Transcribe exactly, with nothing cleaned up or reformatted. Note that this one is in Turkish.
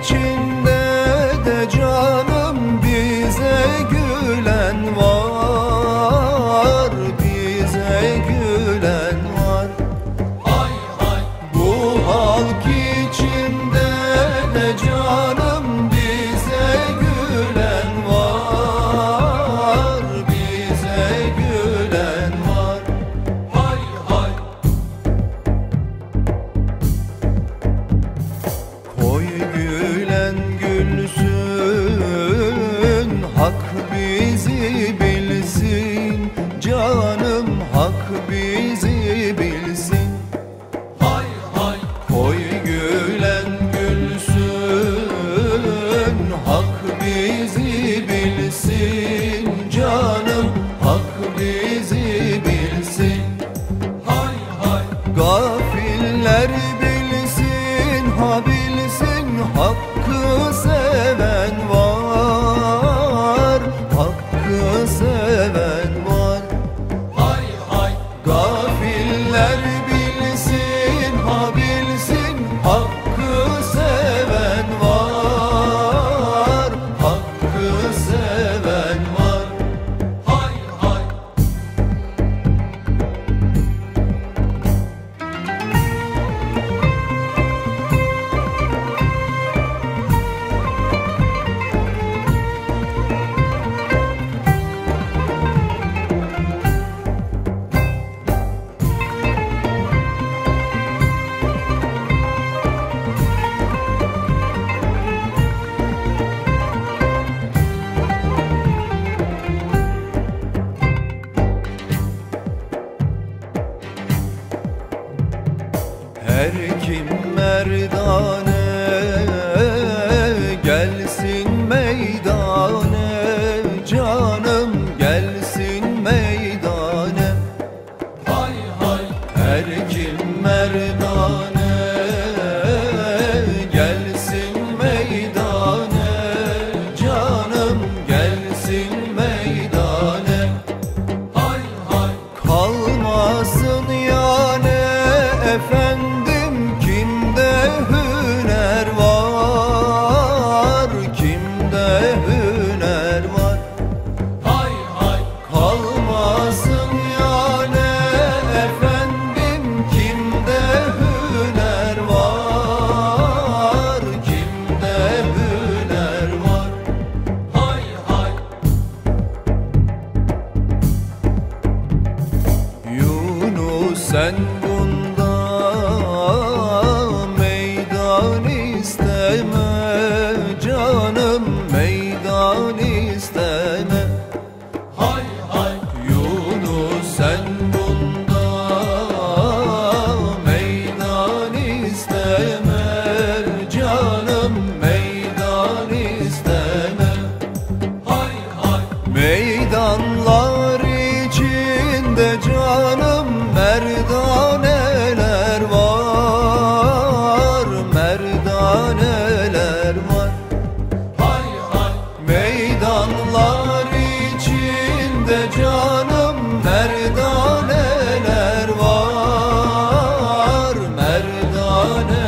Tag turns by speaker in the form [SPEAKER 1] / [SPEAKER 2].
[SPEAKER 1] içinde de canım bize gülen var, bize gülen var.
[SPEAKER 2] Hay hay.
[SPEAKER 1] Bu halk içinde de canım bize gülen var, bize gülen var.
[SPEAKER 2] Hay hay.
[SPEAKER 1] Koy gülen gülsün, hak bizi bilsin, canım hak bizi bilsin.
[SPEAKER 2] Hay hay.
[SPEAKER 1] Koy gülen gülsün, hak bizi bilsin, canım hak bizi bilsin.
[SPEAKER 2] Hay hay.
[SPEAKER 1] Gafiller bilsin, ha bilsin, hakkı seven var, hakkı seven var.
[SPEAKER 2] Hay hay.
[SPEAKER 1] Gafiller bilsin, ha bilsin, hakkı seven var, hakkı seven var.
[SPEAKER 2] Hay hay.
[SPEAKER 1] Her kim merdane gelsin meydane, canım gelsin meydane.
[SPEAKER 2] Hay hay.
[SPEAKER 1] Her kim merdane gelsin meydane, canım gelsin meydane.
[SPEAKER 2] Hay hay.
[SPEAKER 1] Kalmasın yani efendim, kimde hüner var, kimde hüner var.
[SPEAKER 2] Hay hay.
[SPEAKER 1] Kalmasın yani efendim, kimde hüner var, kimde hüner var.
[SPEAKER 2] Hay hay.
[SPEAKER 1] Yunus sen bunda meydan isteme, canım meydan isteme.
[SPEAKER 2] Hay hay.
[SPEAKER 1] Yunus sen bunda meydan isteme, canım meydan isteme.
[SPEAKER 2] Hay hay.
[SPEAKER 1] Meydanlar içinde canım merdaneler var, merdaneler var.
[SPEAKER 2] Hay hay.
[SPEAKER 1] Meydanlar içinde canım merdaneler var, merdane